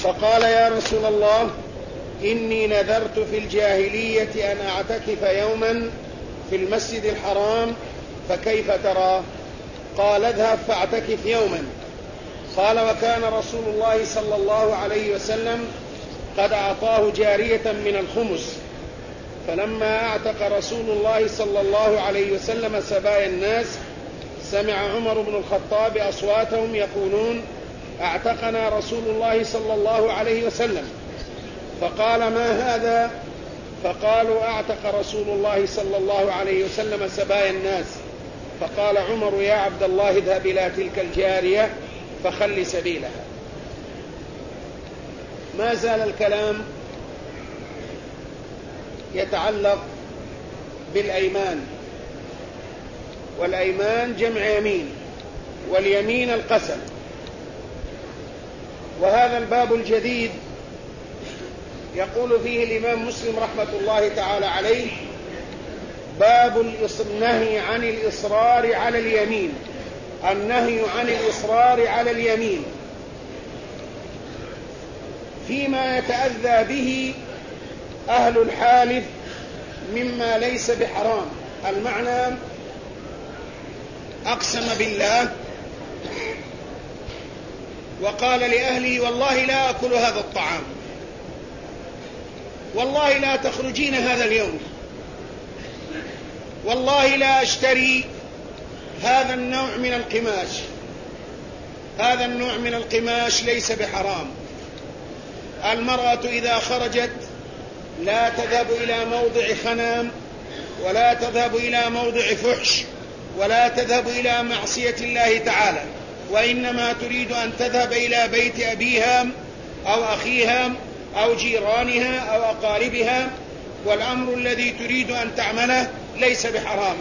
فقال: يا رسول الله، إني نذرت في الجاهلية أن أعتكف يوما في المسجد الحرام، فكيف ترى؟ قال: اذهب فاعتكف يوما. قال: وكان رسول الله صلى الله عليه وسلم قد أعطاه جارية من الخمس، فلما أعتق رسول الله صلى الله عليه وسلم سبايا الناس سمع عمر بن الخطاب أصواتهم يقولون: أعتقنا رسول الله صلى الله عليه وسلم. فقال: ما هذا؟ فقالوا: أعتق رسول الله صلى الله عليه وسلم سبايا الناس. فقال عمر: يا عبد الله، اذهب إلى تلك الجارية فخل سبيلها. ما زال الكلام يتعلق بالأيمان، والأيمان جمع يمين، واليمين القسم. وهذا الباب الجديد يقول فيه الإمام مسلم رحمة الله تعالى عليه: باب النهي عن الإصرار على اليمين. النهي عن الإصرار على اليمين فيما يتأذى به أهل الحالف مما ليس بحرام. المعنى: أقسم بالله وقال لأهله: والله لا أكل هذا الطعام، والله لا تخرجين هذا اليوم، والله لا أشتري هذا النوع من القماش. هذا النوع من القماش ليس بحرام. المرأة إذا خرجت لا تذهب إلى موضع خنام، ولا تذهب إلى موضع فحش، ولا تذهب إلى معصية الله تعالى، وإنما تريد أن تذهب إلى بيت أبيها أو أخيها أو جيرانها أو أقاربها، والأمر الذي تريد أن تعمله ليس بحرام.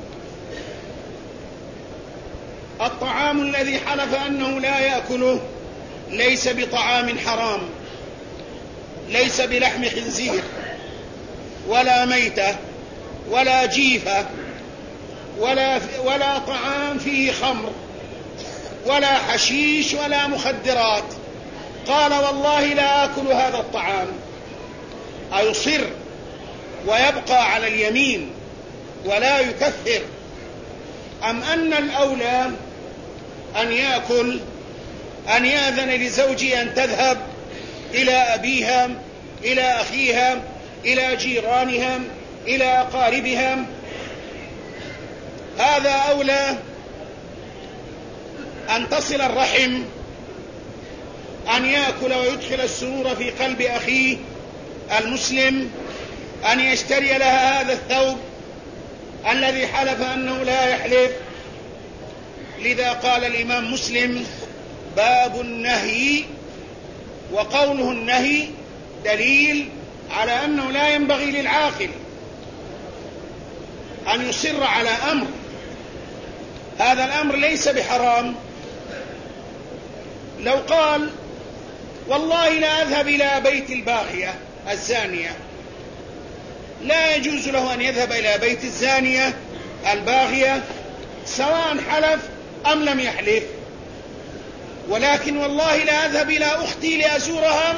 الطعام الذي حلف أنه لا يأكله ليس بطعام حرام، ليس بلحم خنزير ولا ميتة ولا جيفة ولا طعام فيه خمر ولا حشيش ولا مخدرات. قال: والله لا آكل هذا الطعام. أيصر ويبقى على اليمين ولا يكفر، أم أن الأولى أن يأكل، أن يأذن لزوجي أن تذهب إلى أبيها، إلى أخيها، إلى جيرانها، إلى أقاربها؟ هذا أولى. أن تصل الرحم، أن يأكل ويدخل السرور في قلب أخيه المسلم، أن يشتري لها هذا الثوب الذي حلف أنه لا يحلف. لذا قال الإمام مسلم: باب النهي. وقوله النهي دليل على أنه لا ينبغي للعاقل أن يصر على أمر هذا الأمر ليس بحرام. لو قال: والله لا أذهب إلى بيت الباغية الزانية، لا يجوز له أن يذهب إلى بيت الزانية الباغية سواء حلف أم لم يحلف. ولكن: والله لا أذهب إلى أختي لأزورها،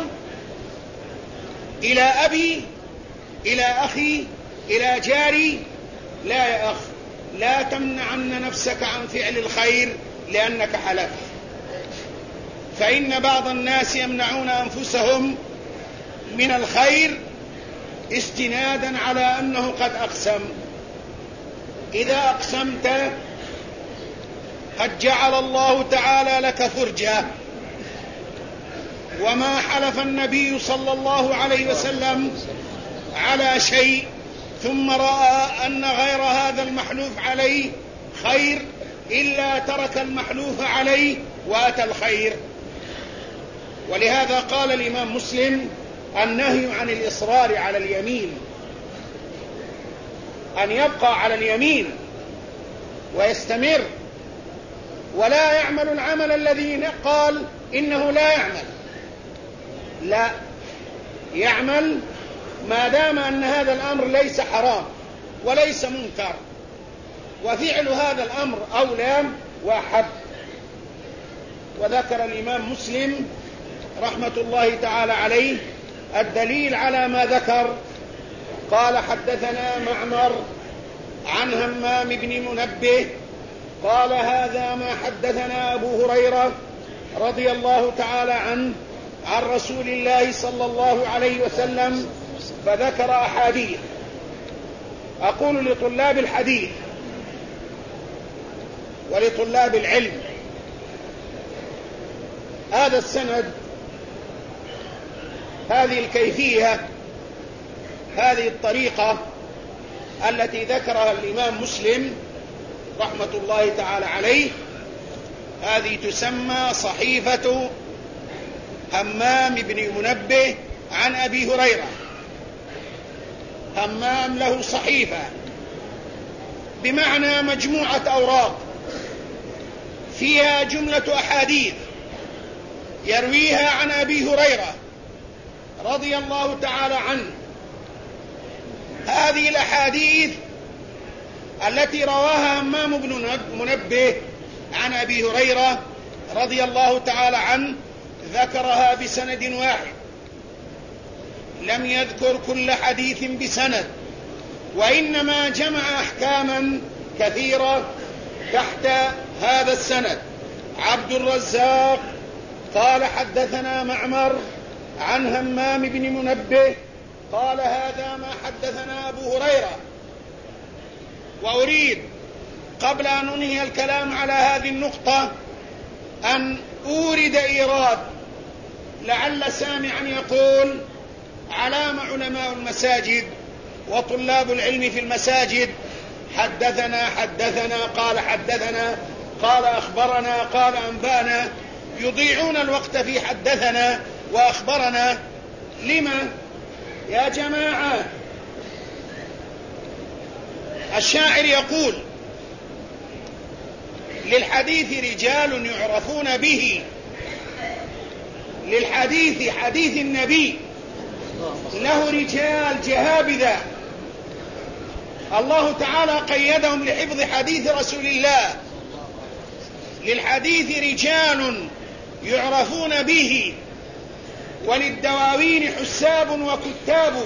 إلى أبي، إلى أخي، إلى جاري. لا يا أخ، لا تمنعن نفسك عن فعل الخير لأنك حلفت، فإن بعض الناس يمنعون أنفسهم من الخير استنادا على أنه قد أقسم. إذا أقسمت قد جعل الله تعالى لك فرجة. وما حلف النبي صلى الله عليه وسلم على شيء ثم رأى أن غير هذا المحلوف عليه خير إلا ترك المحلوف عليه وأتى الخير. ولهذا قال الإمام مسلم: النهي عن الإصرار على اليمين، أن يبقى على اليمين ويستمر ولا يعمل العمل الذي قال إنه لا يعمل، لا يعمل ما دام أن هذا الأمر ليس حرام وليس منكر، وفعل هذا الأمر أولى وأحب. وذكر الإمام مسلم رحمة الله تعالى عليه الدليل على ما ذكر. قال حدثنا معمر عن همام بن منبه قال هذا ما حدثنا أبو هريرة رضي الله تعالى عنه عن رسول الله صلى الله عليه وسلم، فذكر أحاديث. أقول لطلاب الحديث ولطلاب العلم هذا السند، هذه الكيفية، هذه الطريقة التي ذكرها الإمام مسلم رحمة الله تعالى عليه، هذه تسمى صحيفة همام بن منبه عن أبي هريرة. همام له صحيفة بمعنى مجموعة أوراق فيها جملة أحاديث يرويها عن أبي هريرة رضي الله تعالى عنه. هذه الأحاديث التي رواها همام بن منبه عن أبي هريرة رضي الله تعالى عنه ذكرها بسند واحد، لم يذكر كل حديث بسند، وإنما جمع أحكاما كثيرة تحت هذا السند. عبد الرزاق قال حدثنا معمر عن همام بن منبه قال هذا ما حدثنا أبو هريرة. وأريد قبل أن أنهي الكلام على هذه النقطة أن أورد إيراد لعل سامعا يقول علام علماء المساجد وطلاب العلم في المساجد حدثنا قال حدثنا قال أخبرنا قال أنبانا، يضيعون الوقت في حدثنا وأخبرنا. لما يا جماعة؟ الشاعر يقول للحديث رجال يعرفون به، للحديث حديث النبي له رجال جهابذة الله تعالى قيدهم لحفظ حديث رسول الله. للحديث رجال يعرفون به، وللدواوين حساب وكتاب،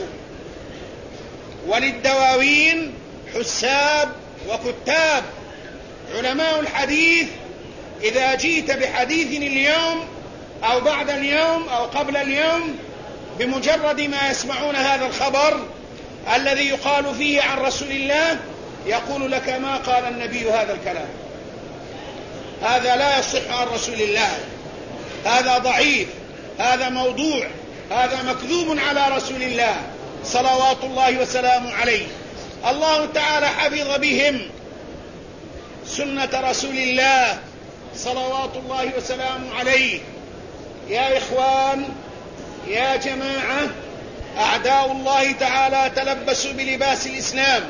وللدواوين حساب وكتاب. علماء الحديث إذا جئت بحديث اليوم أو بعد اليوم أو قبل اليوم، بمجرد ما يسمعون هذا الخبر الذي يقال فيه عن رسول الله يقول لك ما قال النبي هذا الكلام، هذا لا يصح عن رسول الله، هذا ضعيف، هذا موضوع، هذا مكذوب على رسول الله صلوات الله وسلامه عليه. الله تعالى حفظ بهم سنة رسول الله صلوات الله وسلامه عليه. يا إخوان يا جماعة، أعداء الله تعالى تلبسوا بلباس الإسلام،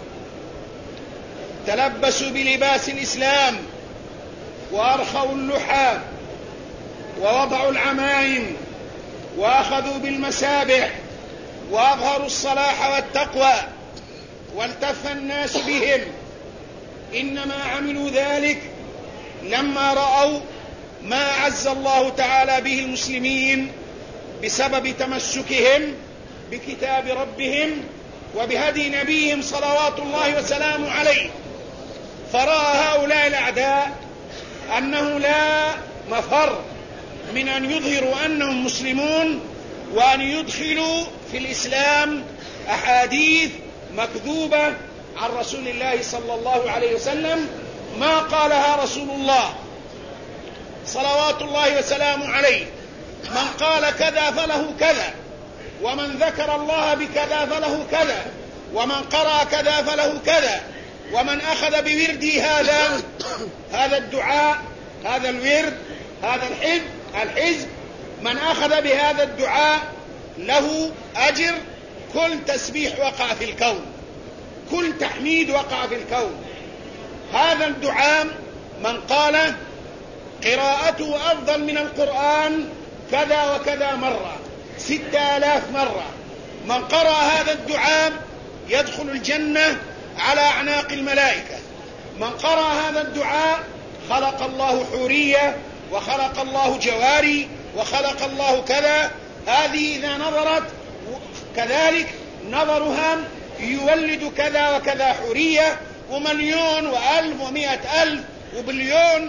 تلبسوا بلباس الإسلام وأرخوا اللحى ووضعوا العمائم وأخذوا بالمسابح وأظهروا الصلاح والتقوى والتف الناس بهم. إنما عملوا ذلك لما رأوا ما أعز الله تعالى به المسلمين بسبب تمسكهم بكتاب ربهم وبهدي نبيهم صلوات الله وسلامه عليه. فرأى هؤلاء الأعداء أنه لا مفر من أن يظهروا أنهم مسلمون وأن يدخلوا في الإسلام أحاديث مكذوبة عن رسول الله صلى الله عليه وسلم ما قالها رسول الله صلوات الله وسلامه عليه. من قال كذا فله كذا، ومن ذكر الله بكذا فله كذا، ومن قرأ كذا فله كذا، ومن أخذ بوردي هذا الدعاء، هذا الورد، هذا الحزب، من أخذ بهذا الدعاء له أجر كل تسبيح وقع في الكون، كل تحميد وقع في الكون. هذا الدعاء من قال قراءته أفضل من القرآن كذا وكذا مرة، 6000 مرة. من قرأ هذا الدعاء يدخل الجنة على أعناق الملائكة. من قرأ هذا الدعاء خلق الله حورية وخلق الله جواري وخلق الله كذا، هذه إذا نظرت كذلك نظرها يولد كذا وكذا حورية ومليون وألف ومئة ألف وبليون.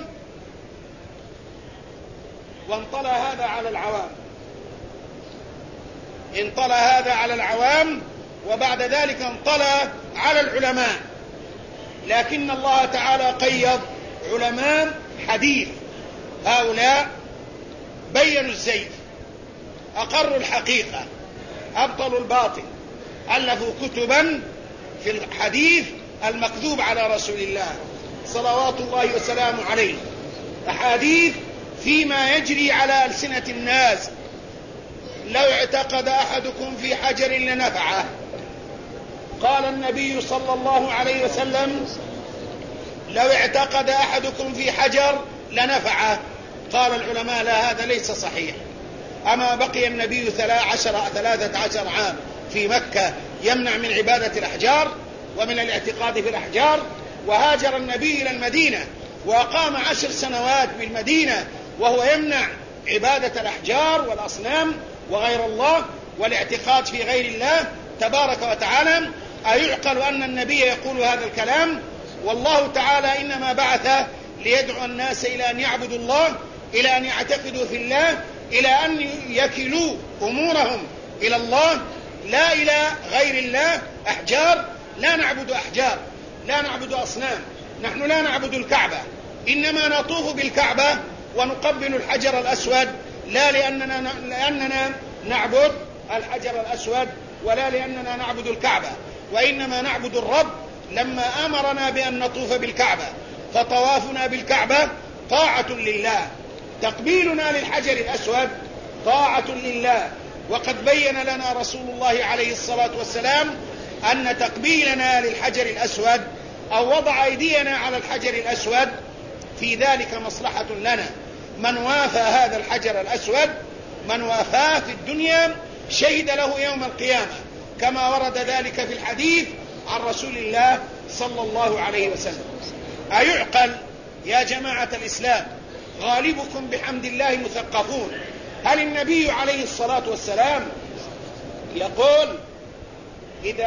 وانطلى هذا على العوام، انطلى هذا على العوام، وبعد ذلك انطلى على العلماء. لكن الله تعالى قيض علماء حديث، هؤلاء بينوا الزيف، أقروا الحقيقة، أبطلوا الباطل، ألفوا كتبا في الحديث المكذوب على رسول الله صلوات الله وسلامه عليه، أحاديث فيما يجري على ألسنة الناس. لو اعتقد أحدكم في حجر لنفعه، قال النبي صلى الله عليه وسلم: لو اعتقد أحدكم في حجر لنفعه. قال العلماء: لا، هذا ليس صحيح. أما بقي النبي 13 عام في مكة يمنع من عبادة الأحجار ومن الاعتقاد في الأحجار، وهاجر النبي إلى المدينة وأقام 10 سنوات بالمدينة وهو يمنع عبادة الأحجار والأصنام وغير الله والاعتقاد في غير الله تبارك وتعالى. أيعقل أن النبي يقول هذا الكلام؟ والله تعالى إنما بعث ليدعو الناس إلى أن يعبدوا الله، إلى أن يعتقدوا في الله، إلى أن يكلوا أمورهم إلى الله لا إلى غير الله. أحجار، لا نعبد أحجار، لا نعبد أصنام، نحن لا نعبد الكعبة، إنما نطوف بالكعبة ونقبل الحجر الأسود، لا لأننا نعبد الحجر الأسود ولا لأننا نعبد الكعبة، وإنما نعبد الرب لما أمرنا بأن نطوف بالكعبة، فطوافنا بالكعبة طاعة لله، تقبيلنا للحجر الأسود طاعة لله. وقد بين لنا رسول الله عليه الصلاة والسلام أن تقبيلنا للحجر الأسود أو وضع أيدينا على الحجر الأسود في ذلك مصلحة لنا. من وافى هذا الحجر الأسود، من وافاه في الدنيا شهد له يوم القيامة، كما ورد ذلك في الحديث عن رسول الله صلى الله عليه وسلم. أيعقل يا جماعة الإسلام؟ غالبكم بحمد الله مثقفون. هل النبي عليه الصلاة والسلام يقول: إذا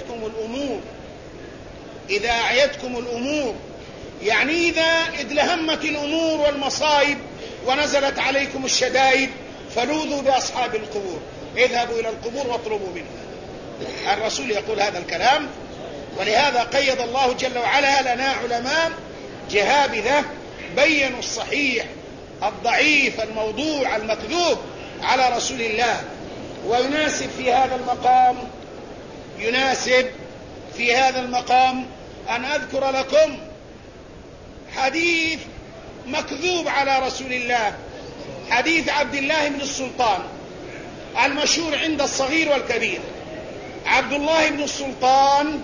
أعيتكم الأمور، يعني إذا ادلهمت الأمور والمصائب ونزلت عليكم الشدائد، فلوذوا بأصحاب القبور، اذهبوا إلى القبور واطلبوا منها. الرسول يقول هذا الكلام، ولهذا قيض الله جل وعلا لنا علماء جهابذة بينوا الصحيح الضعيف الموضوع المكذوب على رسول الله. ويناسب في هذا المقام أن أذكر لكم حديث مكذوب على رسول الله، حديث عبد الله بن السلطان المشهور عند الصغير والكبير. عبد الله بن السلطان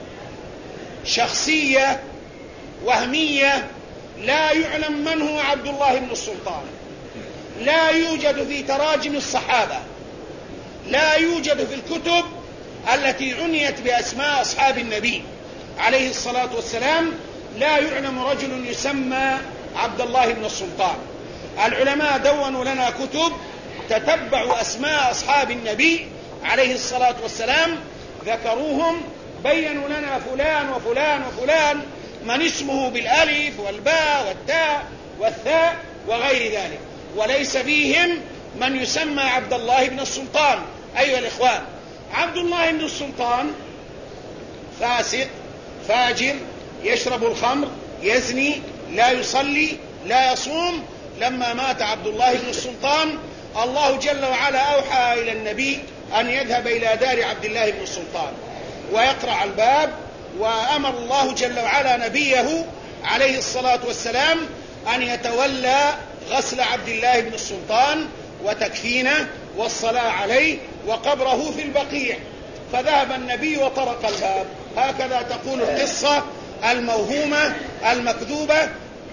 شخصية وهمية، لا يعلم من هو عبد الله بن السلطان، لا يوجد في تراجم الصحابة، لا يوجد في الكتب التي عنيت بأسماء أصحاب النبي عليه الصلاة والسلام، لا يعلم رجل يسمى عبد الله بن السلطان. العلماء دونوا لنا كتب تتبعوا أسماء أصحاب النبي عليه الصلاة والسلام، ذكروهم، بينوا لنا فلان وفلان وفلان من اسمه بالألف والباء والتاء والثاء وغير ذلك، وليس فيهم من يسمى عبد الله بن السلطان. أيها الإخوان، عبد الله بن السلطان فاسق فاجر، يشرب الخمر، يزني، لا يصلي، لا يصوم. لما مات عبد الله بن السلطان، الله جل وعلا أوحى إلى النبي أن يذهب إلى دار عبد الله بن السلطان ويقرع الباب، وأمر الله جل وعلا نبيه عليه الصلاة والسلام أن يتولى غسل عبد الله بن السلطان وتكفينه والصلاة عليه وقبره في البقيع. فذهب النبي وطرق الباب. هكذا تقول القصة الموهومة المكذوبة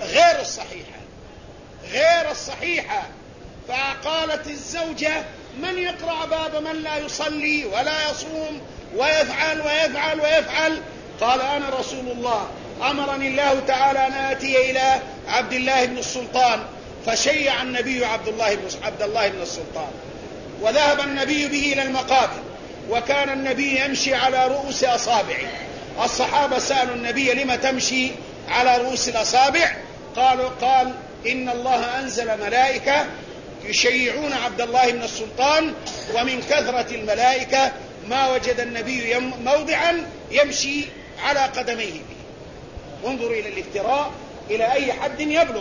غير الصحيحة. فقالت الزوجة: من يقرع باب من لا يصلي ولا يصوم ويفعل ويفعل ويفعل؟ قال: أنا رسول الله، أمرني الله تعالى أن آتي إلى عبد الله بن السلطان فشيع النبي عبد الله بن السلطان، وذهب النبي به إلى المقابر، وكان النبي يمشي على رؤوس أصابعه. الصحابة سألوا النبي: لم تمشي على رؤوس الأصابع؟ قال: إن الله أنزل ملائكة يشيعون عبد الله بن السلطان، ومن كثرة الملائكة ما وجد النبي موضعا يمشي على قدميه به. انظروا إلى الافتراء إلى أي حد يبلغ.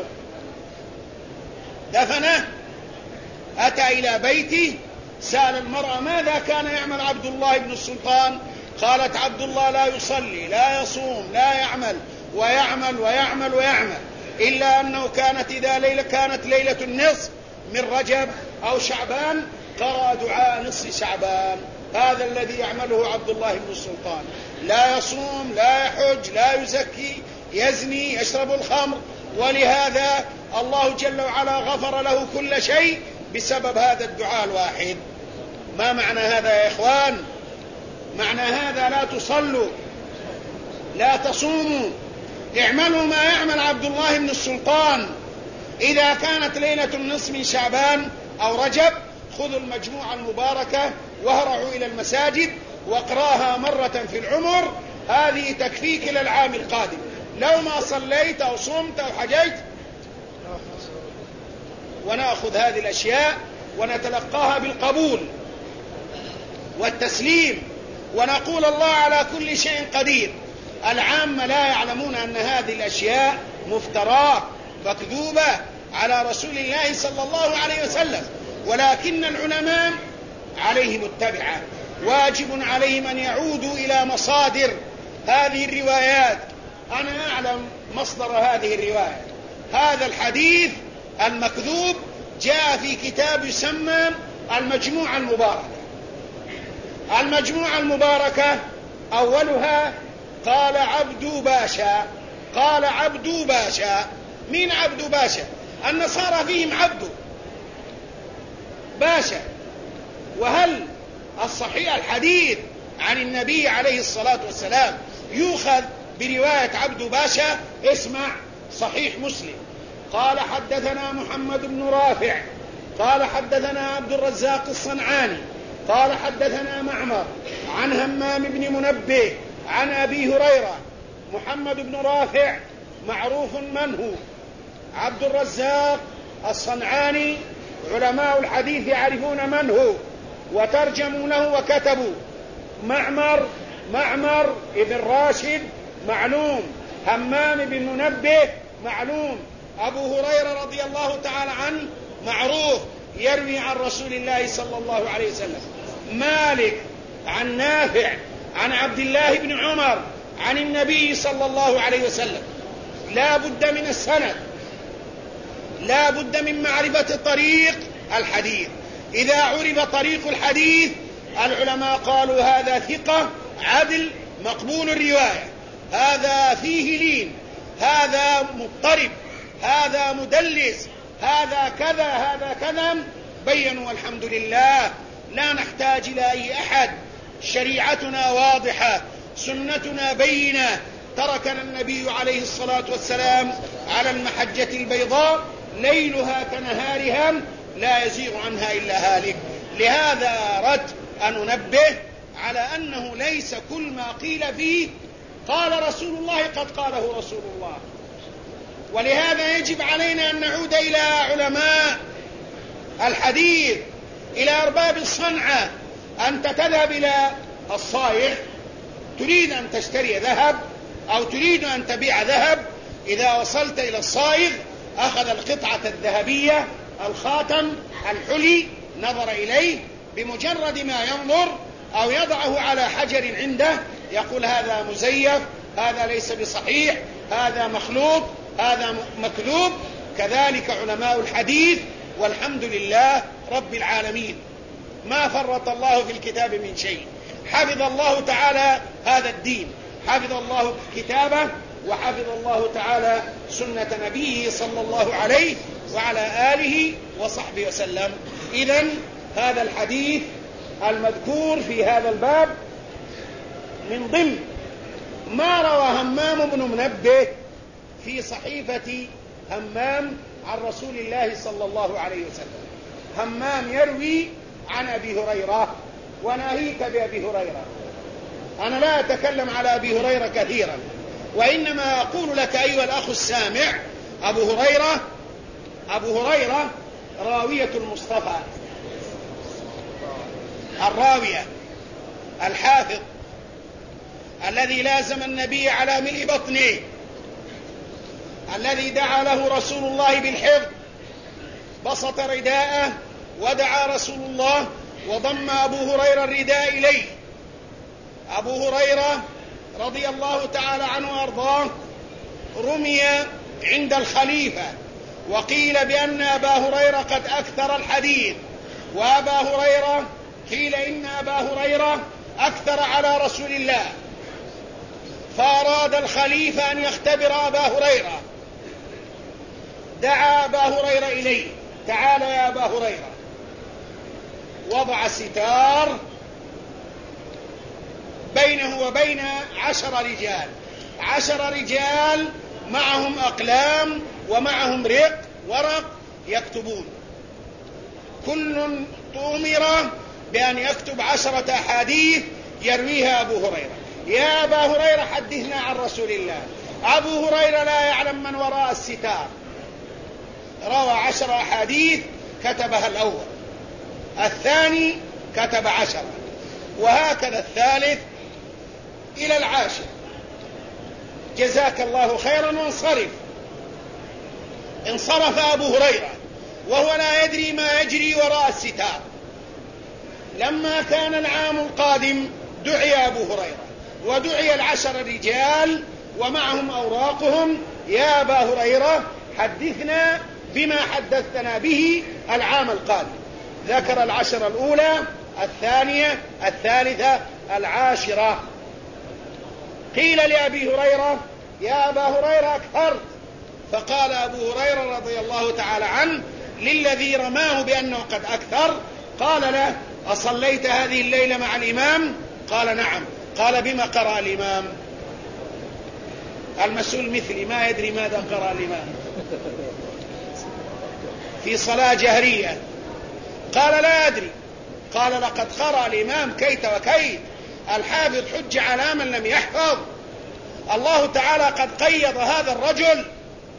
دفنه، أتى إلى بيته، سأل المرأة: ماذا كان يعمل عبد الله بن السلطان؟ قالت: عبد الله لا يصلي، لا يصوم، لا يعمل، ويعمل ويعمل ويعمل، إلا أنه كانت ليلة النصف من رجب أو شعبان قرأ دعاء نصف شعبان. هذا الذي يعمله عبد الله بن السلطان. لا يصوم، لا يحج، لا يزكي، يزني، يشرب الخمر، ولهذا الله جل وعلا غفر له كل شيء بسبب هذا الدعاء الواحد. ما معنى هذا يا إخوان؟ معنى هذا: لا تصلوا، لا تصوموا، اعملوا ما يعمل عبد الله بن السلطان. إذا كانت ليلة النصف من شعبان أو رجب، خذوا المجموعة المباركة وهرعوا إلى المساجد واقراها مرة في العمر، هذه تكفيك إلى العام القادم. لو ما صليت أو صمت أو حجيت، ونأخذ هذه الأشياء ونتلقاها بالقبول والتسليم، ونقول الله على كل شيء قدير. العامة لا يعلمون أن هذه الأشياء مفتراة مكذوبة على رسول الله صلى الله عليه وسلم، ولكن العلماء عليهم التبعة، واجب عليهم أن يعودوا إلى مصادر هذه الروايات. أنا أعلم مصدر هذه الرواية. هذا الحديث المكذوب جاء في كتاب يسمى المجموعة المباركة. المجموعة المباركة أولها قال عبد باشا. قال عبد باشا. مين عبد باشا؟ النصارى فيهم عبد باشا. وهل الصحيح الحديث عن النبي عليه الصلاة والسلام يؤخذ برواية عبد باشا؟ اسمع صحيح مسلم. قال: حدثنا محمد بن رافع قال حدثنا عبد الرزاق الصنعاني قال حدثنا معمر عن همام بن منبه عن أبي هريرة. محمد بن رافع معروف من هو، عبد الرزاق الصنعاني علماء الحديث يعرفون من هو وترجموا له وكتبوا. معمر ابن راشد معلوم، همام بن منبه معلوم، أبو هريرة رضي الله تعالى عنه معروف يروي عن رسول الله صلى الله عليه وسلم. مالك عن نافع عن عبد الله بن عمر عن النبي صلى الله عليه وسلم. لا بد من السند، لا بد من معرفة طريق الحديث. إذا عرف طريق الحديث العلماء قالوا: هذا ثقة عدل مقبول الرواية، هذا فيه لين، هذا مضطرب، هذا مدلس، هذا كذا، هذا كذا. بينوا والحمد لله، لا نحتاج إلى أي أحد. شريعتنا واضحة، سنتنا بينة، تركنا النبي عليه الصلاة والسلام على المحجة البيضاء ليلها كنهارها لا يزيغ عنها إلا هالك. لهذا أردت أن أنبه على أنه ليس كل ما قيل فيه قال رسول الله قد قاله رسول الله. ولهذا يجب علينا أن نعود إلى علماء الحديث، إلى أرباب الصنعة. أنت تذهب إلى الصائغ، تريد أن تشتري ذهب أو تريد أن تبيع ذهب، إذا وصلت إلى الصائغ أخذ القطعة الذهبية، الخاتم، الحلي، نظر إليه، بمجرد ما ينظر أو يضعه على حجر عنده يقول: هذا مزيف، هذا ليس بصحيح، هذا مخلوط، هذا مكذوب. كذلك علماء الحديث، والحمد لله رب العالمين، ما فرط الله في الكتاب من شيء. حفظ الله تعالى هذا الدين، حفظ الله كتابه، وحفظ الله تعالى سنة نبيه صلى الله عليه وعلى آله وصحبه وسلم. إذن هذا الحديث المذكور في هذا الباب من ضمن ما روى همام بن منبه في صحيفة همام عن رسول الله صلى الله عليه وسلم. همام يروي عن أبي هريرة، وناهيك بأبي هريرة. أنا لا أتكلم على أبي هريرة كثيرا، وإنما أقول لك أيها الأخ السامع، أبو هريرة راوية المصطفى، الراوية الحافظ الذي لازم النبي على ملء بطنه، الذي دعا له رسول الله بالحفظ، بسط رداءه ودعا رسول الله وضم أبو هريرة الرداء إليه. أبو هريرة رضي الله تعالى عنه وأرضاه رمي عند الخليفة، وقيل بأن أبا هريرة قد أكثر الحديث، وأبا هريرة قيل إن أبا هريرة أكثر على رسول الله، فأراد الخليفة أن يختبر أبا هريرة، دعا أبا هريرة إليه: تعال يا أبا هريرة. وضع ستار بينه وبين 10 رجال معهم أقلام ومعهم ورق يكتبون، كل أمر بأن يكتب 10 أحاديث يرويها أبو هريرة. يا أبا هريرة حدثنا عن رسول الله. أبو هريرة لا يعلم من وراء الستار، روى 10 أحاديث كتبها الأول، الثاني كتب 10، وهكذا الثالث إلى 10. جزاك الله خيرا. انصرف أبو هريرة وهو لا يدري ما يجري وراء الستار. لما كان العام القادم دعي أبو هريرة، ودعي 10 رجال ومعهم أوراقهم: يا أبا هريرة حدثنا بما حدثتنا به العام القادم. ذكر 10 الأولى، الثانية، الثالثة، 10. قيل لأبي هريرة: يا أبا هريرة أكثرت. فقال أبو هريرة رضي الله تعالى عنه للذي رماه بأنه قد أكثر، قال له: أصليت هذه الليلة مع الإمام؟ قال: نعم. قال: بما قرأ الإمام؟ المسؤول مثلي ما يدري ماذا قرأ الإمام في صلاة جهرية. قال: لا أدري. قال: لقد قرأ الإمام كيت وكيت. الحافظ حج على من لم يحفظ. الله تعالى قد قيض هذا الرجل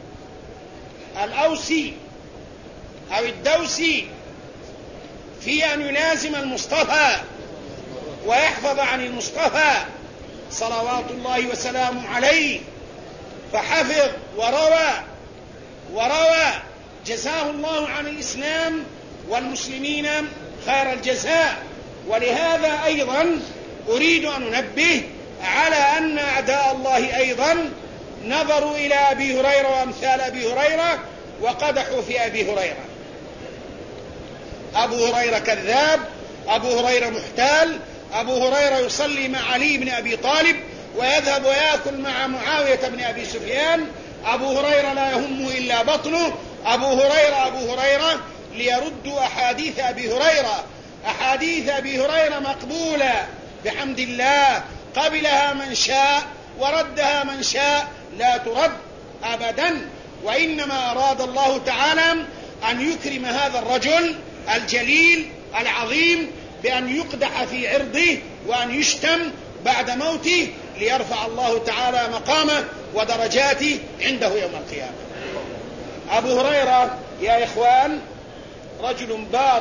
الأوسي أو الدوسي في أن يلازم المصطفى ويحفظ عن المصطفى صلوات الله وسلامه عليه، فحفظ وروى جزاه الله عن الإسلام والمسلمين خير الجزاء. ولهذا أيضا أريد أن أنبه على أن أعداء الله أيضا نظروا إلى أبي هريرة وأمثال أبي هريرة وقدحوا في أبي هريرة. أبو هريرة كذاب، أبو هريرة محتال، أبو هريرة يصلي مع علي بن أبي طالب ويذهب ويأكل مع معاوية بن أبي سفيان. أبو هريرة لا يهمه إلا بطنه. أبو هريرة ليردوا أحاديث أبي هريرة. أحاديث أبي هريرة مقبولة بحمد الله، قبلها من شاء وردها من شاء، لا ترد أبدا. وإنما أراد الله تعالى أن يكرم هذا الرجل الجليل العظيم بأن يقدح في عرضه وأن يشتم بعد موته، ليرفع الله تعالى مقامه ودرجاته عنده يوم القيامة. أبو هريرة يا إخوان رجل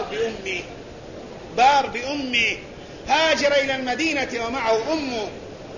بار بأمه، هاجر إلى المدينة ومعه أمه،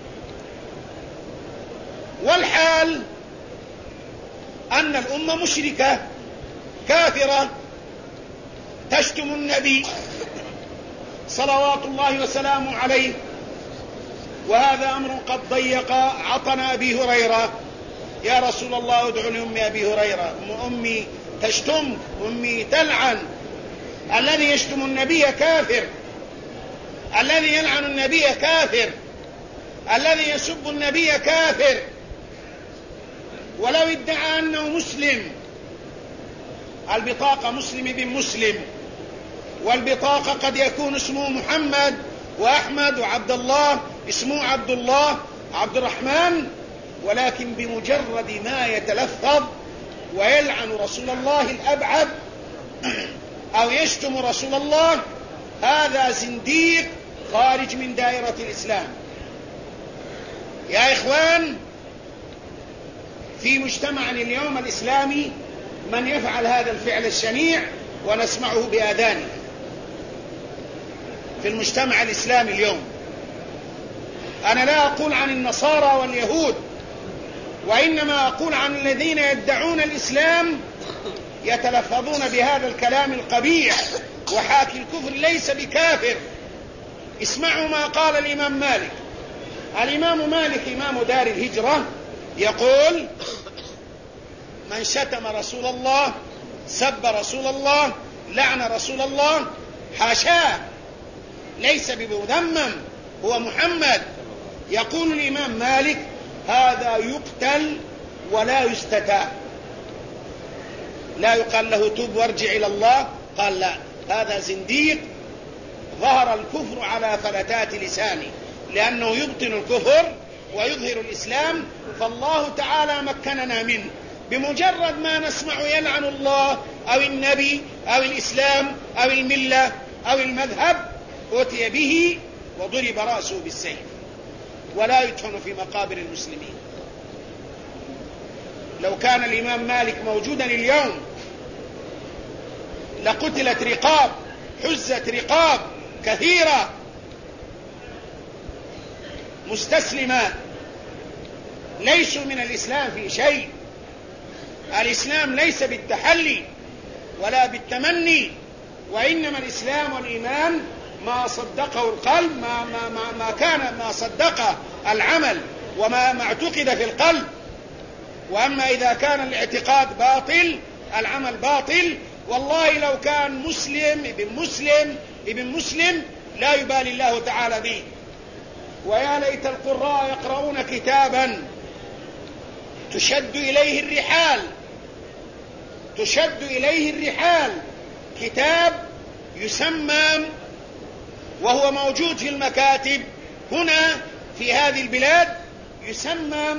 والحال أن الأمة مشركة كافرة تشتم النبي صلوات الله وسلامه عليه. وهذا أمر قد ضيق عطن أبي هريرة. يا رسول الله ادعو لأمي أبي هريرة. أمي تشتم، أمي تلعن. الذي يشتم النبي كافر، الذي يلعن النبي كافر، الذي يسب النبي كافر. ولو ادعى أنه مسلم، البطاقة مسلم بن مسلم، والبطاقة قد يكون اسمه محمد وأحمد وعبد الله، اسمه عبد الله عبد الرحمن، ولكن بمجرد ما يتلفظ ويلعن رسول الله الأبعد أو يشتم رسول الله، هذا زنديق خارج من دائرة الإسلام. يا إخوان، في مجتمعنا اليوم الإسلامي من يفعل هذا الفعل الشنيع ونسمعه بآذاننا في المجتمع الإسلامي اليوم. أنا لا أقول عن النصارى واليهود، وإنما أقول عن الذين يدعون الإسلام يتلفظون بهذا الكلام القبيح، وحاكي الكفر ليس بكافر. اسمعوا ما قال الإمام مالك. الإمام مالك إمام دار الهجرة يقول: من شتم رسول الله، سب رسول الله، لعن رسول الله، حاشاه، ليس بمذمم، هو محمد. يقول الإمام مالك: هذا يقتل ولا يستتاب. لا يقال له توب وارجع إلى الله، قال لا، هذا زنديق ظهر الكفر على فلتات لسانه، لأنه يبطن الكفر ويظهر الإسلام، فالله تعالى مكننا منه. بمجرد ما نسمع يلعن الله أو النبي أو الإسلام أو الملة أو المذهب أتي به وضرب رأسه بالسيف، ولا يدفن في مقابر المسلمين. لو كان الإمام مالك موجودا اليوم لقتلت رقاب، حزت رقاب كثيرة مستسلمة، ليسوا من الإسلام في شيء. الإسلام ليس بالتحلي ولا بالتمني، وإنما الإسلام والإيمان ما صدقه القلب، ما صدقه العمل، وما اعتقد في القلب. وأما إذا كان الاعتقاد باطل العمل باطل. والله لو كان مسلم ابن مسلم لا يبالي الله تعالى به. ويا ليت القراء يقرؤون كتابا تشد إليه الرحال، كتاب يسمى وهو موجود في المكاتب هنا في هذه البلاد، يسمى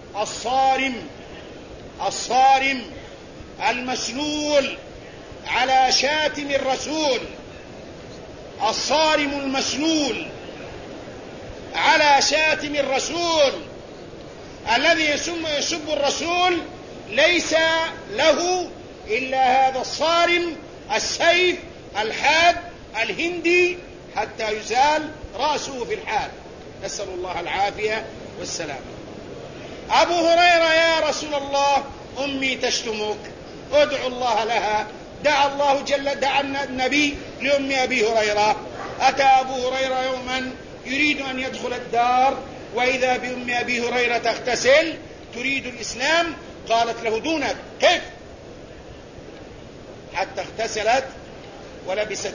الصارم المسلول على شاتم الرسول. الصارم المسلول على شاتم الرسول، الذي يسب الرسول ليس له إلا هذا الصارم، السيف الحاد الهندي، حتى يزال رأسه في الحال. نسأل الله العافية والسلام. أبو هريرة: يا رسول الله، أمي تشتمك، ادعو الله لها. دعا النبي لأم أبي هريرة. أتى أبو هريرة يوما يريد أن يدخل الدار، وإذا بأم أبي هريرة تغتسل تريد الإسلام. قالت له: دونك. كيف؟ حتى اغتسلت ولبست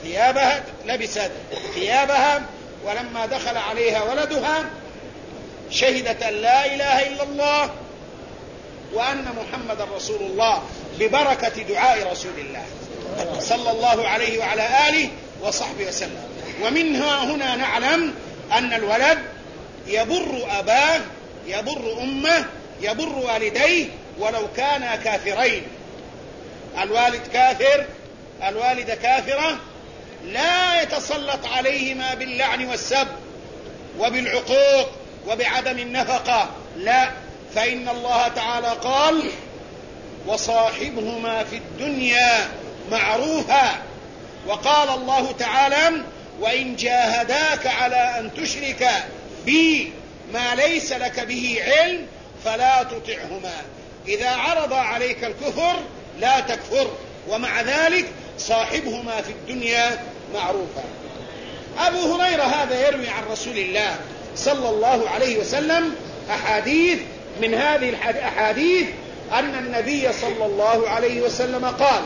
ثيابها، ولما دخل عليها ولدها شهدت أن لا إله إلا الله وأن محمد رسول الله، ببركة دعاء رسول الله صلى الله عليه وعلى آله وصحبه وسلم. ومنها هنا نعلم أن الولد يبر أباه، يبر أمه، يبر والديه ولو كانا كافرين. الوالد كافر، الوالدة كافرة، لا يتسلط عليهما باللعن والسب وبالعقوق وبعدم النفقة، لا، فإن الله تعالى قال: وصاحبهما في الدنيا معروفا. وقال الله تعالى: وإن جاهداك على أن تشرك بي ما ليس لك به علم فلا تطعهما. إذا عرض عليك الكفر لا تكفر، ومع ذلك صاحبهما في الدنيا معروفا. أبو هريرة هذا يروي عن رسول الله صلى الله عليه وسلم أحاديث. من هذه الأحاديث أن النبي صلى الله عليه وسلم قال: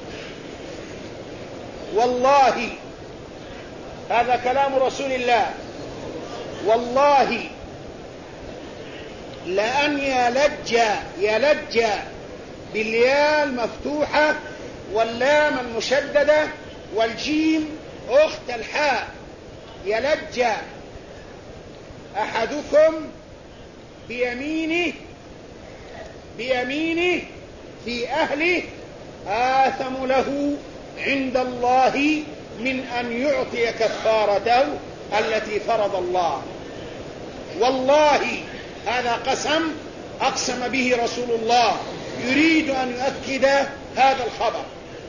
والله، هذا كلام رسول الله، والله لأن يلج بالياء المفتوحة واللام المشددة والجيم أخت الحاء، يلج أحدكم بيمينه في أهله آثم له عند الله من أن يعطي كفارته التي فرض الله. والله هذا قسم أقسم به رسول الله، يريد أن يؤكد هذا الخبر،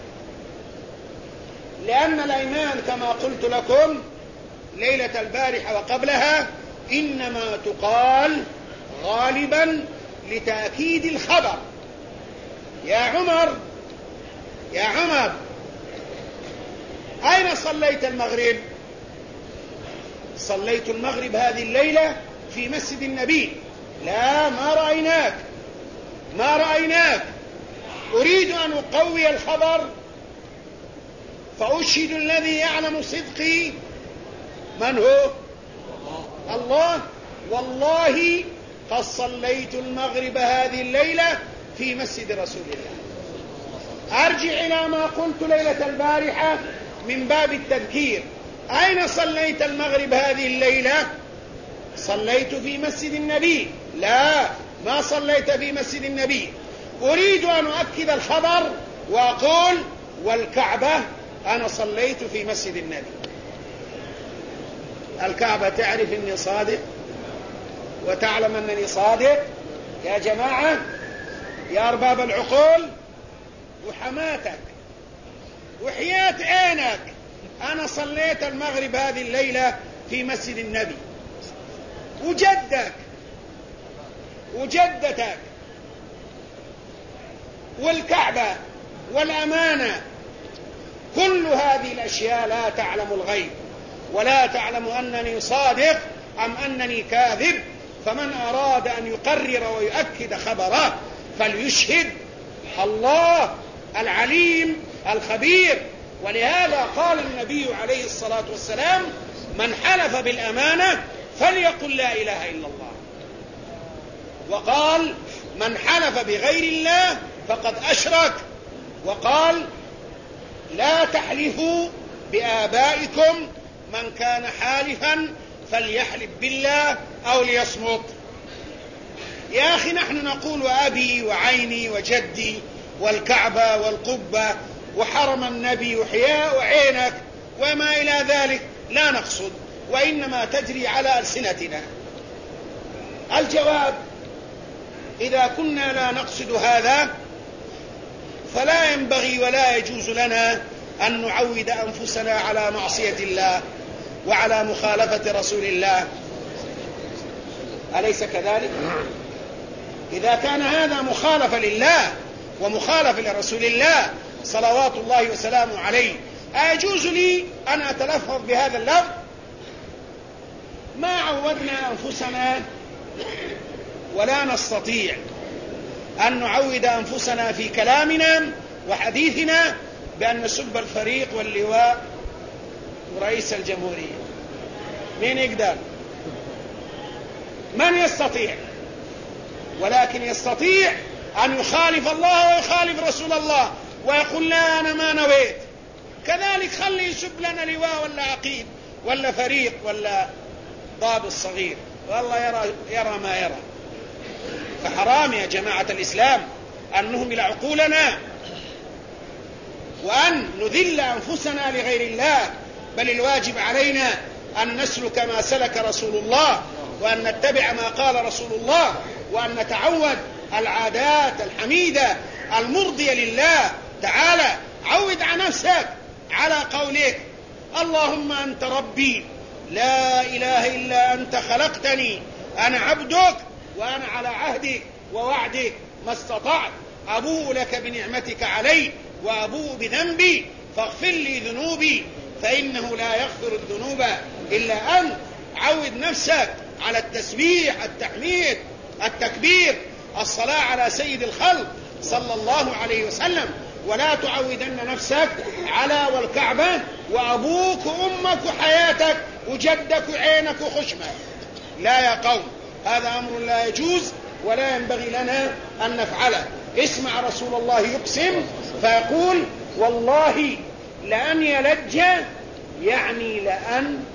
لأن الأيمان كما قلت لكم ليلة البارحة وقبلها إنما تقال غالبا لتأكيد الخبر. يا عمر أين صليت المغرب؟ صليت المغرب هذه الليلة في مسجد النبي. لا، ما رأيناك. أريد أن أقوي الخبر فأشهد الذي يعلم صدقي. من هو؟ الله. والله قد صليت المغرب هذه الليلة في مسجد رسول الله. أرجع إلى ما قلت ليلة البارحة من باب التذكير. أين صليت المغرب هذه الليلة؟ صليت في مسجد النبي. لا، ما صليت في مسجد النبي. أريد أن أؤكد الخبر وأقول والكعبة أنا صليت في مسجد النبي. الكعبة تعرف أني صادق وتعلم أنني صادق يا جماعة، يا أرباب العقول وحماتك وحياة عينك. أنا صليت المغرب هذه الليلة في مسجد النبي، وجدك وجدتك والكعبة والأمانة، كل هذه الأشياء لا تعلم الغيب ولا تعلم أنني صادق أم أنني كاذب. فمن أراد أن يقرر ويؤكد خبره فليشهد الله العليم الخبير. ولهذا قال النبي عليه الصلاة والسلام: من حلف بالأمانة فليقل لا إله إلا الله. وقال: من حلف بغير الله فقد أشرك. وقال: لا تحلفوا بآبائكم، من كان حالفا فليحلف بالله أو ليصمت. يا أخي نحن نقول أبي وعيني وجدي والكعبة والقبة وحرم النبي وحياء وعينك وما إلى ذلك، لا نقصد، وإنما تجري على ألسنتنا. الجواب: إذا كنا لا نقصد هذا فلا ينبغي ولا يجوز لنا أن نعود أنفسنا على معصية الله وعلى مخالفة رسول الله. أليس كذلك؟ إذا كان هذا مخالفة لله ومخالفة لرسول الله صلوات الله وسلامه عليه، أيجوز لي أن أتلفظ بهذا اللفظ؟ ما عودنا أنفسنا ولا نستطيع أن نعود أنفسنا في كلامنا وحديثنا بأن نسب الفريق واللواء ورئيس الجمهورية. مين يقدر؟ من يستطيع؟ ولكن يستطيع أن يخالف الله ويخالف رسول الله ويقول: لا، أنا ما نويت. كذلك خلي يسب لنا لواء ولا عقيد ولا فريق ولا ضابط صغير، والله يرى ما يرى. فحرام يا جماعة الإسلام أن نهمل عقولنا وأن نذل أنفسنا لغير الله، بل الواجب علينا أن نسلك ما سلك رسول الله، وأن نتبع ما قال رسول الله، وأن نتعود العادات الحميدة المرضية لله تعالى. عود على نفسك على قولك: اللهم أنت ربي لا إله إلا أنت خلقتني، أنا عبدك وأنا على عهدك ووعدك ما استطعت، أبوء لك بنعمتك علي وأبوء بذنبي فاغفر لي ذنوبي فإنه لا يغفر الذنوب إلا أنت. عود نفسك على التسبيح، التحميد، التكبير، الصلاة على سيد الخلق صلى الله عليه وسلم. ولا تعودن نفسك على والكعبة وأبوك وأمك وحياتك وجدك وعينك وخشمك. لا يا قوم، هذا أمر لا يجوز ولا ينبغي لنا أن نفعله. اسمع رسول الله يقسم فيقول: والله لأن يلج، يعني لأن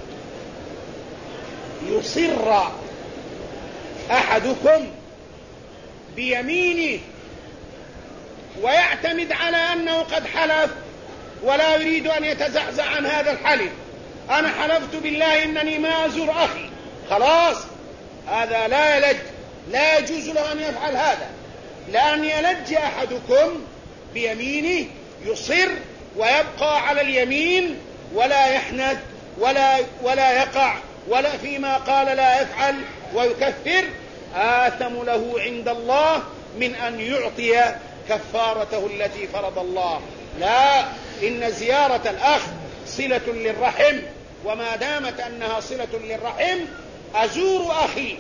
يصر أحدكم بيمينه ويعتمد على أنه قد حلف ولا يريد أن يتزعزع عن هذا الحلف، أنا حلفت بالله إنني ما أزور أخي، خلاص هذا لا يلج، لا يجوز له أن يفعل هذا، لأن يلج أحدكم بيمينه يصر ويبقى على اليمين ولا يحنث ولا يقع ولا فيما قال لا يفعل ويكفر، آثم له عند الله من أن يعطي كفارته التي فرض الله. لا، إن زيارة الأخ صلة للرحم، وما دامت أنها صلة للرحم أزور أخي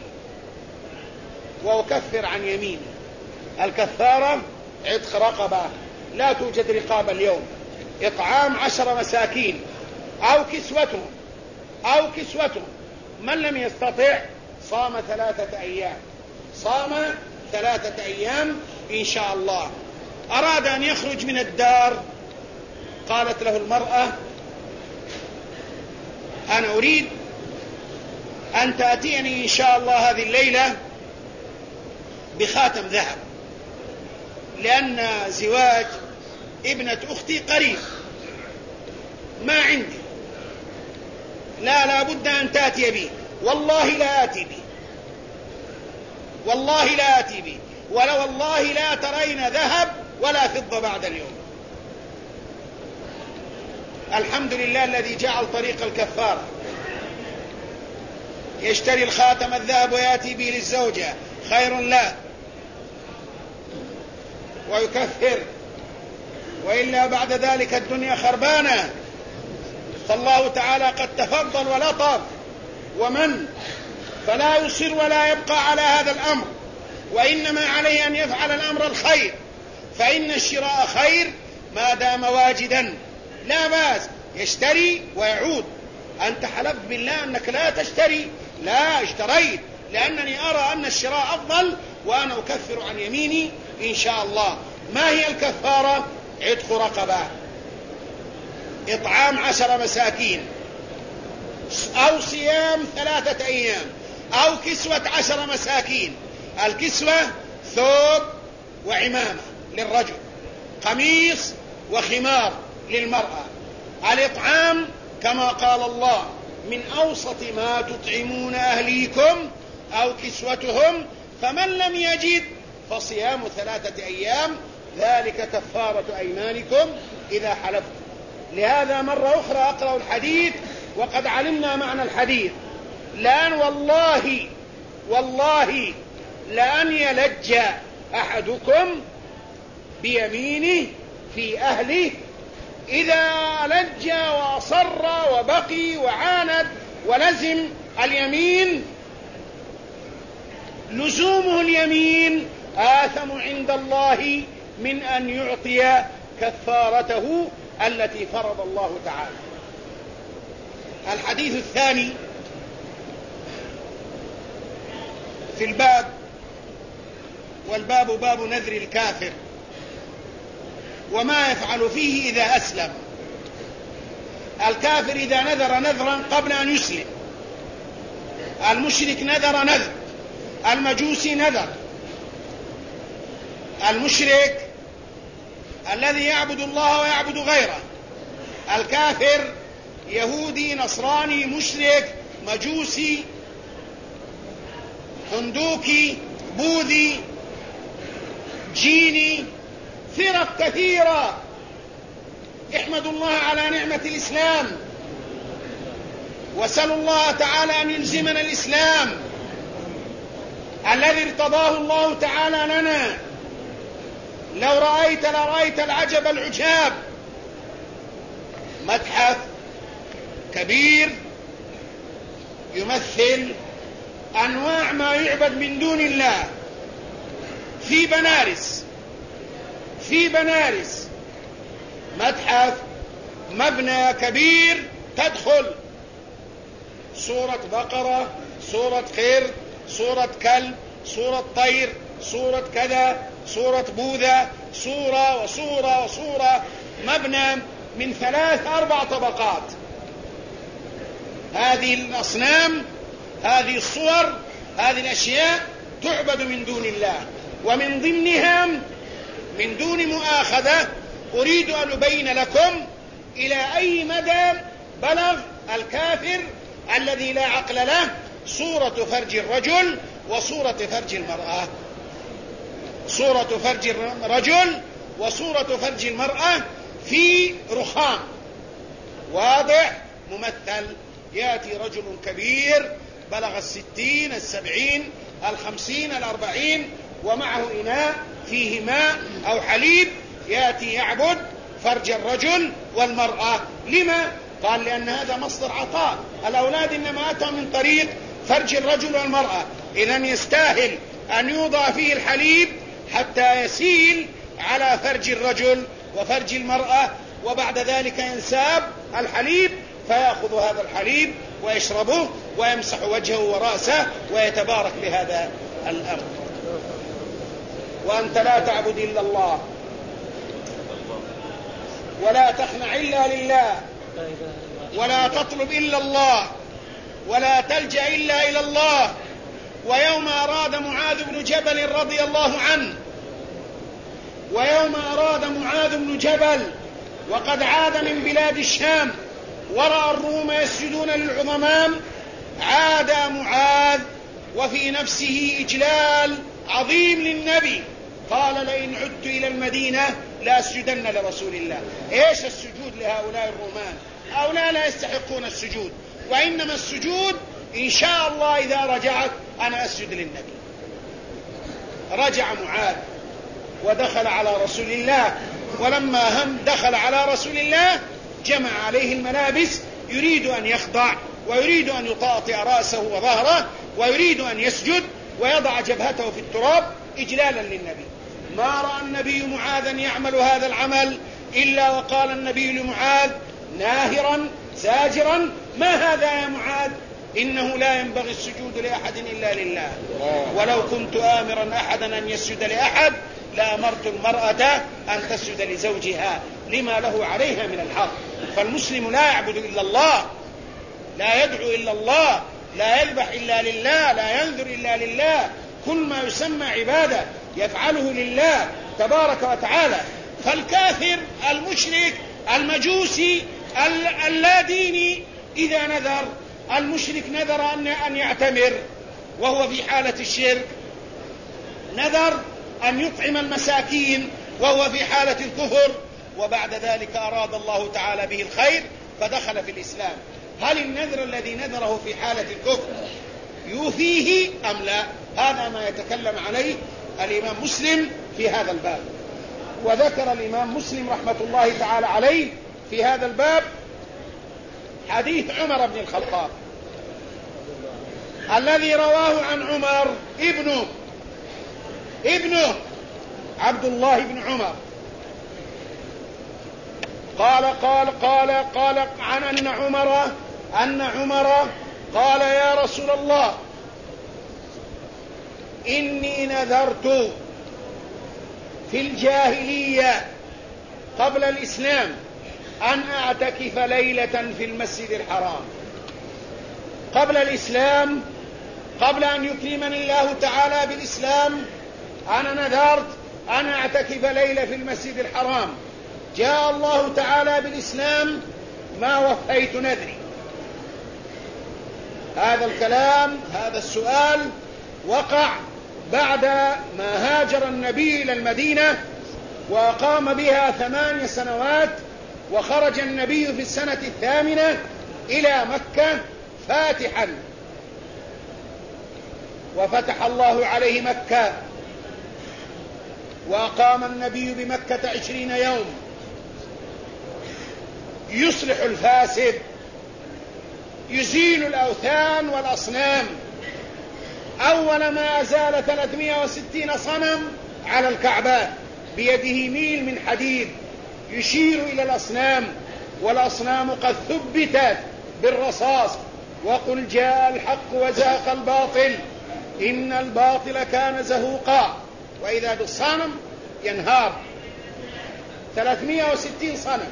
وأكفر عن يميني. الكفارة عتق رقبة، لا توجد رقابة اليوم، إطعام 10 مساكين أو كسوتهم. من لم يستطع صام 3 أيام، صام 3 أيام إن شاء الله. أراد أن يخرج من الدار، قالت له المرأة أنا أريد أن تأتيني إن شاء الله هذه الليلة بخاتم ذهب، لأن زواج ابنة أختي قريب، ما عندي، لا بد أن تأتي به، والله لا آتي به، والله لا آتي به، ولو والله لا ترين ذهب ولا فضة بعد اليوم. الحمد لله الذي جعل طريق الكفارة، يشتري الخاتم الذهب ويأتي به للزوجة، خير له، ويكفر، وإلا بعد ذلك الدنيا خربانة. فالله تعالى قد تفضل ولطف ومن، فلا يصر ولا يبقى على هذا الأمر، وإنما عليه أن يفعل الأمر الخير، فإن الشراء خير ما دام واجدا، لا بأس يشتري ويعود. أنت حلفت بالله أنك لا تشتري، لا اشتريت، لأنني أرى أن الشراء أفضل وأنا أكفر عن يميني إن شاء الله. ما هي الكفارة؟ عتق رقبة، إطعام 10 مساكين، أو صيام 3 أيام، أو كسوة 10 مساكين. الكسوة ثوب وعمامة للرجل، قميص وخمار للمرأة. الإطعام كما قال الله من أوسط ما تطعمون أهليكم أو كسوتهم، فمن لم يجد فصيام 3 أيام، ذلك كفارة أيمانكم إذا حلفتم. لهذا مرة أخرى أقرأ الحديث وقد علمنا معنى الحديث. لأن والله لأن يلج أحدكم بيمينه في أهله، إذا لج وأصر وبقي وعاند ولزم اليمين، لزومه اليمين آثم عند الله من أن يعطي كفارته التي فرض الله تعالى. الحديث الثاني في الباب، والباب باب نذر الكافر وما يفعل فيه إذا أسلم. الكافر إذا نذر نذرا قبل أن يسلم، المشرك نذر نذر، المجوسي نذر، المشرك الذي يعبد الله ويعبد غيره، الكافر يهودي نصراني مشرك مجوسي هندوكي بوذي جيني، فرق كثيرة. احمدوا الله على نعمة الإسلام، وسألوا الله تعالى أن يلزمنا الإسلام الذي ارتضاه الله تعالى لنا. لو رأيت العجب العجاب، متحف كبير يمثل أنواع ما يعبد من دون الله في بنارس، متحف مبنى كبير، تدخل صورة بقرة، صورة قرد، صورة كلب، صورة طير، صورة كذا، صورة بوذا، صورة وصورة وصورة، مبنى من 3-4 طبقات. هذه الأصنام، هذه الصور، هذه الأشياء تعبد من دون الله، ومن ضمنها من دون مؤاخذة أريد أن أبين لكم إلى أي مدى بلغ الكافر الذي لا عقل له صورة فرج الرجل وصورة فرج المرأة. صورة فرج الرجل وصورة فرج المرأة في رخام واضح ممثل. يأتي رجل كبير بلغ 60 70 50 40 ومعه إناء فيه ماء أو حليب، يأتي يعبد فرج الرجل والمرأة. لما؟ قال لأن هذا مصدر عطاء، الأولاد إنما أتوا من طريق فرج الرجل والمرأة، إذن يستاهل أن يوضع فيه الحليب حتى يسيل على فرج الرجل وفرج المرأة، وبعد ذلك ينساب الحليب فيأخذ هذا الحليب ويشربه ويمسح وجهه ورأسه ويتبارك بهذا الأمر. وأنت لا تعبد إلا الله ولا تخنع إلا لله ولا تطلب إلا الله ولا تلجأ إلا إلى الله. ويوم أراد معاذ بن جبل رضي الله عنه، ويوم أراد معاذ بن جبل وقد عاد من بلاد الشام ورأى الروم يسجدون للعظماء، عاد معاذ وفي نفسه إجلال عظيم للنبي، قال لئن عدت إلى المدينة لأسجدن لرسول الله. إيش السجود لهؤلاء الرومان؟ هؤلاء لا يستحقون السجود، وإنما السجود إن شاء الله إذا رجعت أنا أسجد للنبي. رجع معاذ ودخل على رسول الله، ولما دخل على رسول الله جمع عليه الملابس، يريد أن يخضع ويريد أن يطاطئ رأسه وظهره ويريد أن يسجد ويضع جبهته في التراب إجلالا للنبي. ما رأى النبي معاذا يعمل هذا العمل إلا وقال النبي لمعاذ ناهرا زاجرا: ما هذا يا معاذ؟ إنه لا ينبغي السجود لأحد إلا لله، ولو كنت آمرا أحدا أن يسجد لأحد لأمرت المرأة أن تسجد لزوجها لما له عليها من الحق. فالمسلم لا يعبد إلا الله، لا يدعو إلا الله، لا يذبح إلا لله، لا ينذر إلا لله، كل ما يسمى عبادة يفعله لله تبارك وتعالى. فالكافر المشرك المجوسي اللاديني إذا نذر، المشرك نذر أن يعتمر وهو في حالة الشرك، نذر أن يطعم المساكين وهو في حالة الكفر، وبعد ذلك أراد الله تعالى به الخير فدخل في الإسلام. هل النذر الذي نذره في حالة الكفر يوفيه أم لا؟ هذا ما يتكلم عليه الإمام مسلم في هذا الباب. وذكر الإمام مسلم رحمة الله تعالى عليه في هذا الباب حديث عمر بن الخطاب الذي رواه عن عمر ابنه عبد الله بن عمر قال عن أن عمر قال: يا رسول الله إني نذرت في الجاهلية قبل الإسلام أن أعتكف ليلة في المسجد الحرام. قبل الإسلام، قبل أن يكرمني الله تعالى بالإسلام، أنا نذرت أن أعتكف ليلة في المسجد الحرام. جاء الله تعالى بالإسلام ما وفيت نذري. هذا الكلام، هذا السؤال وقع بعد ما هاجر النبي إلى المدينة وأقام بها 8 سنوات، وخرج النبي في السنة 8 إلى مكة فاتحا، وفتح الله عليه مكة، وأقام النبي بمكة 20 يوم يصلح الفاسد، يزيل الأوثان والأصنام. أول ما أزال 360 صنم على الكعبة بيده ميل من حديد يشير إلى الأصنام، والأصنام قد ثبتت بالرصاص. وقل جاء الحق وزهق الباطل إن الباطل كان زهوقا. وإذا بالصنم ينهار 360 صنم.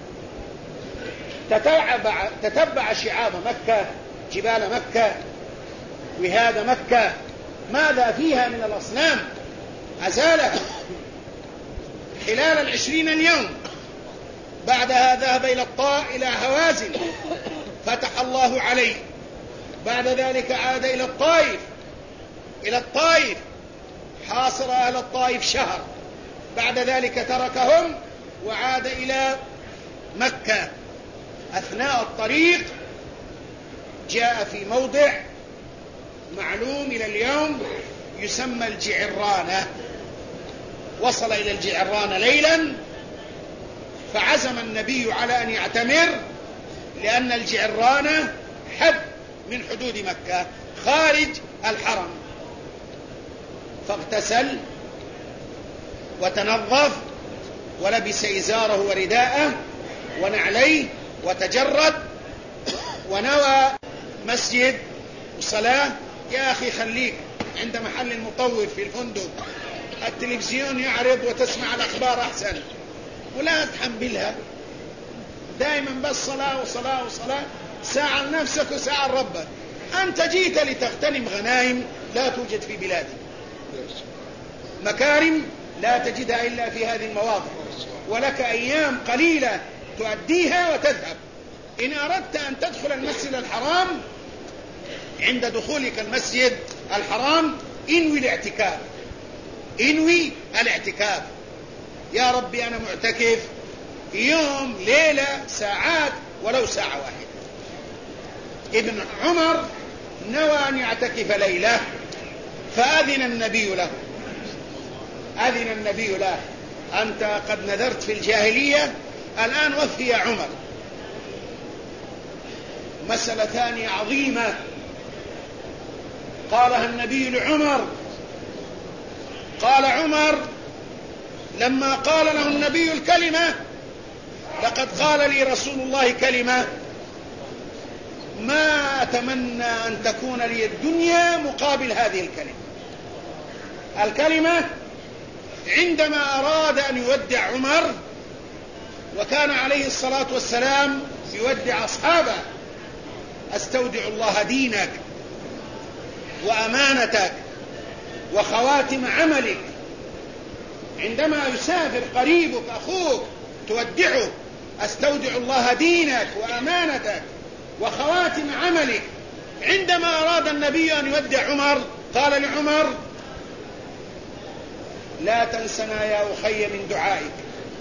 تتبع شعاب مكة، جبال مكة، وهاد مكة، ماذا فيها من الأصنام أزالها. خلال 20 يوم. بعدها ذهب إلى هوازن فتح الله عليه. بعد ذلك عاد إلى الطائف حاصر أهل الطائف شهر. بعد ذلك تركهم وعاد إلى مكة. أثناء الطريق جاء في موضع معلوم إلى اليوم يسمى الجعرانة. وصل إلى الجعرانة ليلا، فعزم النبي على أن يعتمر، لأن الجعرانة حد من حدود مكة خارج الحرم. فاغتسل وتنظف ولبس إزاره ورداءه ونعليه وتجرد ونوى مسجد وصلاة. يا أخي خليك عند محل المطوف في الفندق، التلفزيون يعرض وتسمع الأخبار أحسن، ولا تحملها دائما بس صلاة وصلاة وصلاة، ساعة لنفسك وساعة لربك. أنت جيت لتغتنم غنائم لا توجد في بلادك، مكارم لا تجدها إلا في هذه المواضع، ولك أيام قليلة تؤديها وتذهب. إن أردت أن تدخل المسجد الحرام، عند دخولك المسجد الحرام انوي الاعتكاف. يا ربي أنا معتكف يوم ليلة ساعات ولو ساعة واحدة. ابن عمر نوى أن يعتكف ليلة، فأذن النبي له أنت قد نذرت في الجاهلية، الآن وفي يا عمر. مسألة ثانية عظيمة قالها النبي لعمر. قال عمر لما قال له النبي الكلمة: لقد قال لي رسول الله كلمة ما أتمنى أن تكون لي الدنيا مقابل هذه الكلمة عندما أراد أن يودع عمر، وكان عليه الصلاة والسلام يودع أصحابه: أستودع الله دينك وأمانتك وخواتم عملك. عندما يسافر قريبك أخوك تودعه: أستودع الله دينك وأمانتك وخواتم عملك. عندما أراد النبي أن يودع عمر قال لعمر: لا تنسنا يا أخي من دعائك،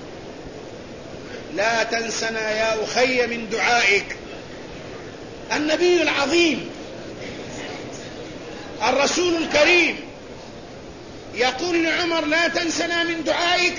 لا تنسنا يا أخي من دعائك. النبي العظيم الرسول الكريم يقول لعمر: لا تنسنا من دعائك،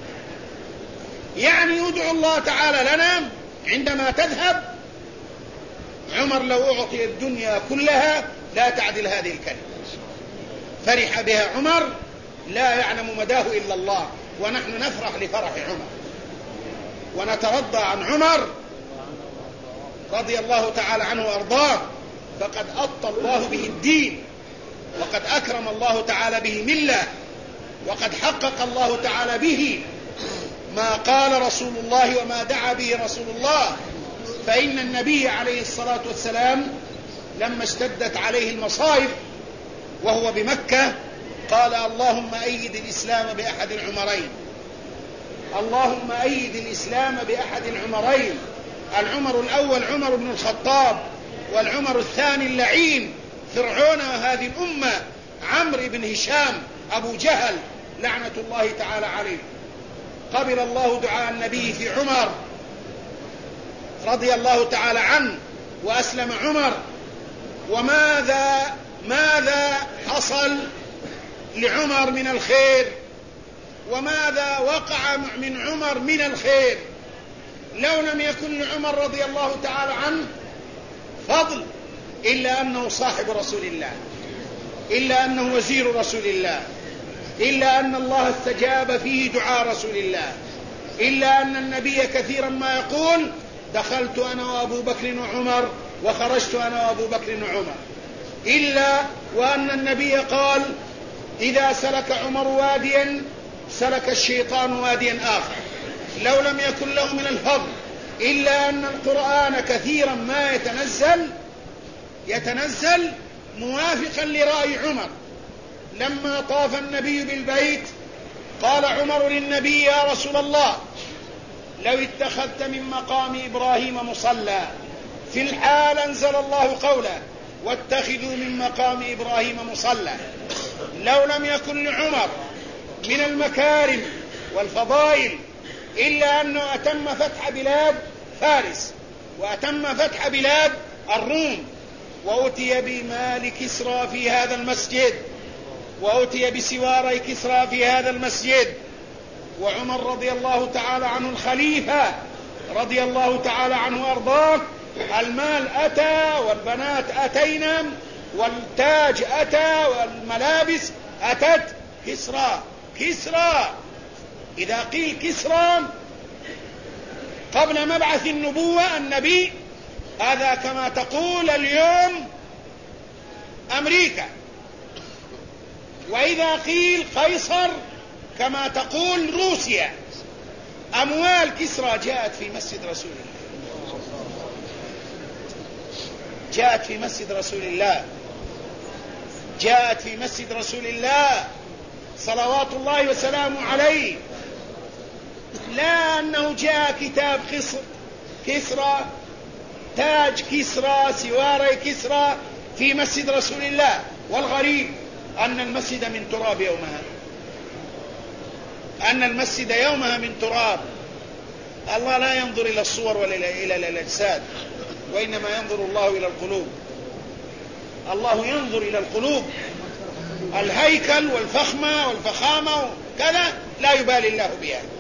يعني يدعو الله تعالى لنا عندما تذهب. عمر لو أعطي الدنيا كلها لا تعدل هذه الكلمة. فرح بها عمر، لا يعلم مداه إلا الله، ونحن نفرح لفرح عمر ونترضى عن عمر رضي الله تعالى عنه وأرضاه. فقد أطى الله به الدين، وقد أكرم الله تعالى به ملة، وقد حقق الله تعالى به ما قال رسول الله وما دعا به رسول الله. فإن النبي عليه الصلاة والسلام لما اشتدت عليه المصائب وهو بمكة قال: اللهم أيد الإسلام بأحد العمرين، اللهم أيد الإسلام بأحد العمرين. العمر الأول عمر بن الخطاب، والعمر الثاني اللعين فرعون هذه الأمة عمرو بن هشام أبو جهل لعنة الله تعالى عليه. قبل الله دعاء النبي في عمر رضي الله تعالى عنه وأسلم عمر. ماذا حصل لعمر من الخير؟ وماذا وقع من عمر من الخير؟ لو لم يكن لعمر رضي الله تعالى عنه فضل إلا أنه صاحب رسول الله، إلا أنه وزير رسول الله، إلا أن الله استجاب فيه دعاء رسول الله، إلا أن النبي كثيرا ما يقول: دخلت أنا وأبو بكر وعمر وخرجت أنا وأبو بكر وعمر. إلا وأن النبي قال: إذا سلك عمر واديا سلك الشيطان واديا آخر. لو لم يكن له من الفضل إلا أن القرآن كثيرا ما يتنزل موافقا لرأي عمر. لما طاف النبي بالبيت قال عمر للنبي: يا رسول الله، لو اتخذت من مقام إبراهيم مصلى، في الحال أنزل الله قوله: واتخذوا من مقام إبراهيم مصلى. لو لم يكن لعمر من المكارم والفضائل إلا أنه أتم فتح بلاد فارس وأتم فتح بلاد الروم، وأتي بمال كسرى في هذا المسجد، وأتي بسواري كسرى في هذا المسجد، وعمر رضي الله تعالى عنه الخليفة رضي الله تعالى عنه وأرضاه، المال أتى والبنات أتينا والتاج أتى والملابس أتت. كسرى إذا قيل كسرى قبل مبعث النبوة النبي، هذا كما تقول اليوم أمريكا. وإذا قيل قيصر كما تقول روسيا. أموال كسرى جاءت في مسجد رسول الله، جاءت في مسجد رسول الله، جاءت في مسجد رسول الله صلوات الله وسلامه عليه. لا أنه جاء كتاب كسرى، تاج كسرى، سواري كسرى في مسجد رسول الله. والغريب أن المسجد من تراب يومها، أن المسجد يومها من تراب. الله لا ينظر إلى الصور ولا إلى الأجساد، وإنما ينظر الله إلى القلوب. الله ينظر إلى القلوب. الهيكل والفخامة وكذا لا يبالي الله بها.